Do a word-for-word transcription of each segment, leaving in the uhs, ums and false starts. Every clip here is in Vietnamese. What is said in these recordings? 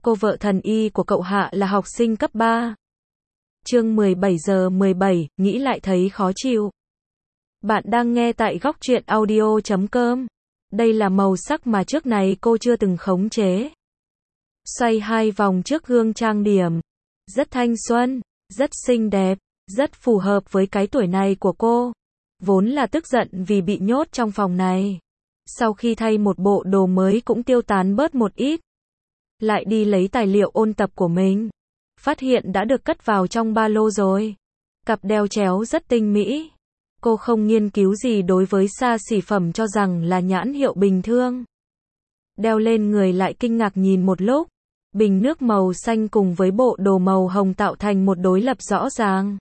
Cô vợ thần y của cậu Hạ là học sinh cấp ba. Chương mười bảy giờ mười bảy, nghĩ lại thấy khó chịu. Bạn đang nghe tại góc truyện audio chấm com. Đây là màu sắc mà trước này cô chưa từng khống chế. Xoay hai vòng trước gương trang điểm. Rất thanh xuân, rất xinh đẹp, rất phù hợp với cái tuổi này của cô. Vốn là tức giận vì bị nhốt trong phòng này. Sau khi thay một bộ đồ mới cũng tiêu tán bớt một ít. Lại đi lấy tài liệu ôn tập của mình. Phát hiện đã được cất vào trong ba lô rồi. Cặp đeo chéo rất tinh mỹ. Cô không nghiên cứu gì đối với xa xỉ phẩm, cho rằng là nhãn hiệu bình thường. Đeo lên người lại kinh ngạc nhìn một lúc. Bình nước màu xanh cùng với bộ đồ màu hồng tạo thành một đối lập rõ ràng.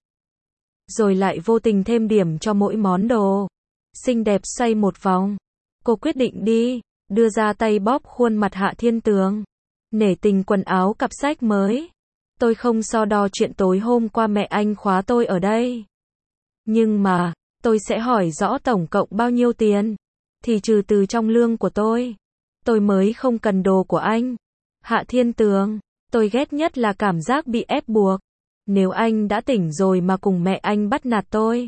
Rồi lại vô tình thêm điểm cho mỗi món đồ. Xinh đẹp xoay một vòng. Cô quyết định đi, đưa ra tay bóp khuôn mặt Hạ Thiên Tường. Nể tình quần áo cặp sách mới. Tôi không so đo chuyện tối hôm qua mẹ anh khóa tôi ở đây. Nhưng mà, tôi sẽ hỏi rõ tổng cộng bao nhiêu tiền. Thì trừ từ trong lương của tôi. Tôi mới không cần đồ của anh. Hạ Thiên Tường, tôi ghét nhất là cảm giác bị ép buộc. Nếu anh đã tỉnh rồi mà cùng mẹ anh bắt nạt tôi,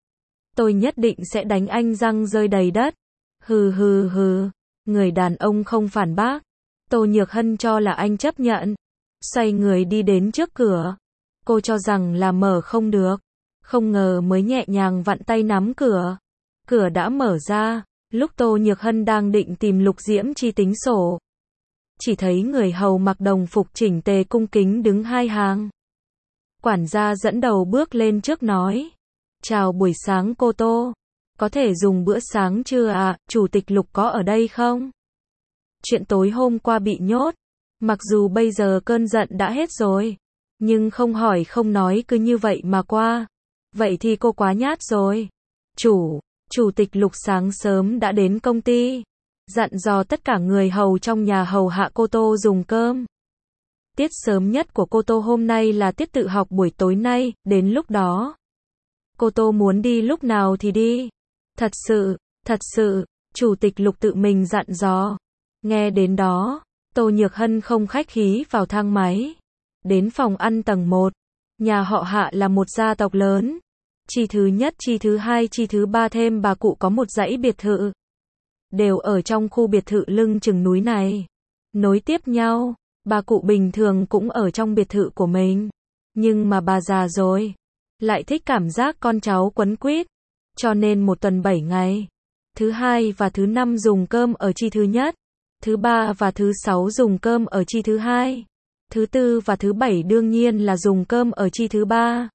tôi nhất định sẽ đánh anh răng rơi đầy đất. Hừ hừ hừ, người đàn ông không phản bác. Tô Nhược Hân cho là anh chấp nhận. Xoay người đi đến trước cửa. Cô cho rằng là mở không được. Không ngờ mới nhẹ nhàng vặn tay nắm cửa. Cửa đã mở ra. Lúc Tô Nhược Hân đang định tìm Lục Diễm Chi tính sổ, chỉ thấy người hầu mặc đồng phục chỉnh tề cung kính đứng hai hàng. Quản gia dẫn đầu bước lên trước nói. Chào buổi sáng cô Tô. Có thể dùng bữa sáng chưa ạ? À? Chủ tịch Lục có ở đây không? Chuyện tối hôm qua bị nhốt. Mặc dù bây giờ cơn giận đã hết rồi. Nhưng không hỏi không nói cứ như vậy mà qua. Vậy thì cô quá nhát rồi. Chủ, Chủ tịch Lục sáng sớm đã đến công ty. Dặn dò tất cả người hầu trong nhà hầu hạ cô Tô dùng cơm. Tiết sớm nhất của cô Tô hôm nay là tiết tự học buổi tối nay, đến lúc đó. Cô Tô muốn đi lúc nào thì đi. Thật sự, thật sự, Chủ tịch Lục tự mình dặn dò. Nghe đến đó, Tô Nhược Hân không khách khí vào thang máy. Đến phòng ăn tầng một. Nhà họ Hạ là một gia tộc lớn. Chi thứ nhất, chi thứ hai, chi thứ ba thêm bà cụ có một dãy biệt thự. Đều ở trong khu biệt thự lưng chừng núi này. Nối tiếp nhau, bà cụ bình thường cũng ở trong biệt thự của mình. Nhưng mà bà già rồi. Lại thích cảm giác con cháu quấn quýt. Cho nên một tuần bảy ngày. Thứ hai và thứ năm dùng cơm ở chi thứ nhất. Thứ ba và thứ sáu dùng cơm ở chi thứ hai. Thứ tư và thứ bảy đương nhiên là dùng cơm ở chi thứ ba.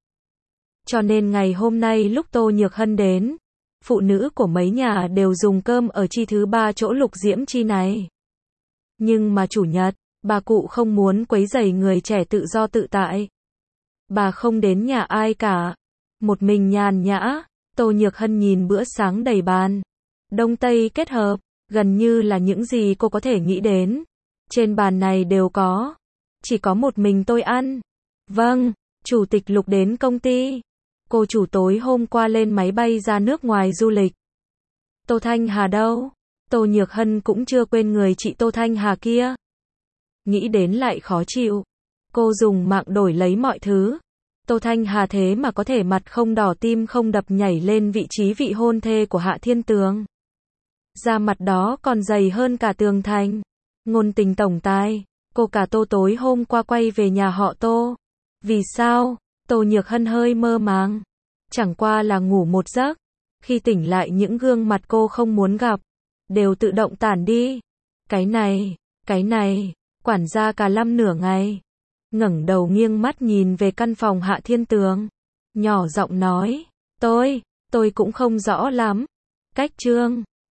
Cho nên ngày hôm nay lúc Tô Nhược Hân đến, phụ nữ của mấy nhà đều dùng cơm ở chi thứ ba chỗ Lục Diễm Chi này. Nhưng mà chủ nhật, bà cụ không muốn quấy rầy người trẻ tự do tự tại. Bà không đến nhà ai cả. Một mình nhàn nhã, Tô Nhược Hân nhìn bữa sáng đầy bàn. Đông Tây kết hợp, gần như là những gì cô có thể nghĩ đến. Trên bàn này đều có. Chỉ có một mình tôi ăn. Vâng, Chủ tịch Lục đến công ty. Cô chủ tối hôm qua lên máy bay ra nước ngoài du lịch. Tô Thanh Hà đâu? Tô Nhược Hân cũng chưa quên người chị Tô Thanh Hà kia. Nghĩ đến lại khó chịu. Cô dùng mạng đổi lấy mọi thứ. Tô Thanh Hà thế mà có thể mặt không đỏ tim không đập nhảy lên vị trí vị hôn thê của Hạ Thiên Tường. Da mặt đó còn dày hơn cả tường thành. Ngôn tình tổng tài. Cô cả Tô tối hôm qua quay về nhà họ Tô. Vì sao? Tô Nhược Hân hơi mơ màng. Chẳng qua là ngủ một giấc. Khi tỉnh lại những gương mặt cô không muốn gặp. Đều tự động tản đi. Cái này, cái này. Quản gia cả lăm nửa ngày. Ngẩng đầu nghiêng mắt nhìn về căn phòng Hạ Thiên Tường. Nhỏ giọng nói. Tôi, tôi cũng không rõ lắm. Cách trương,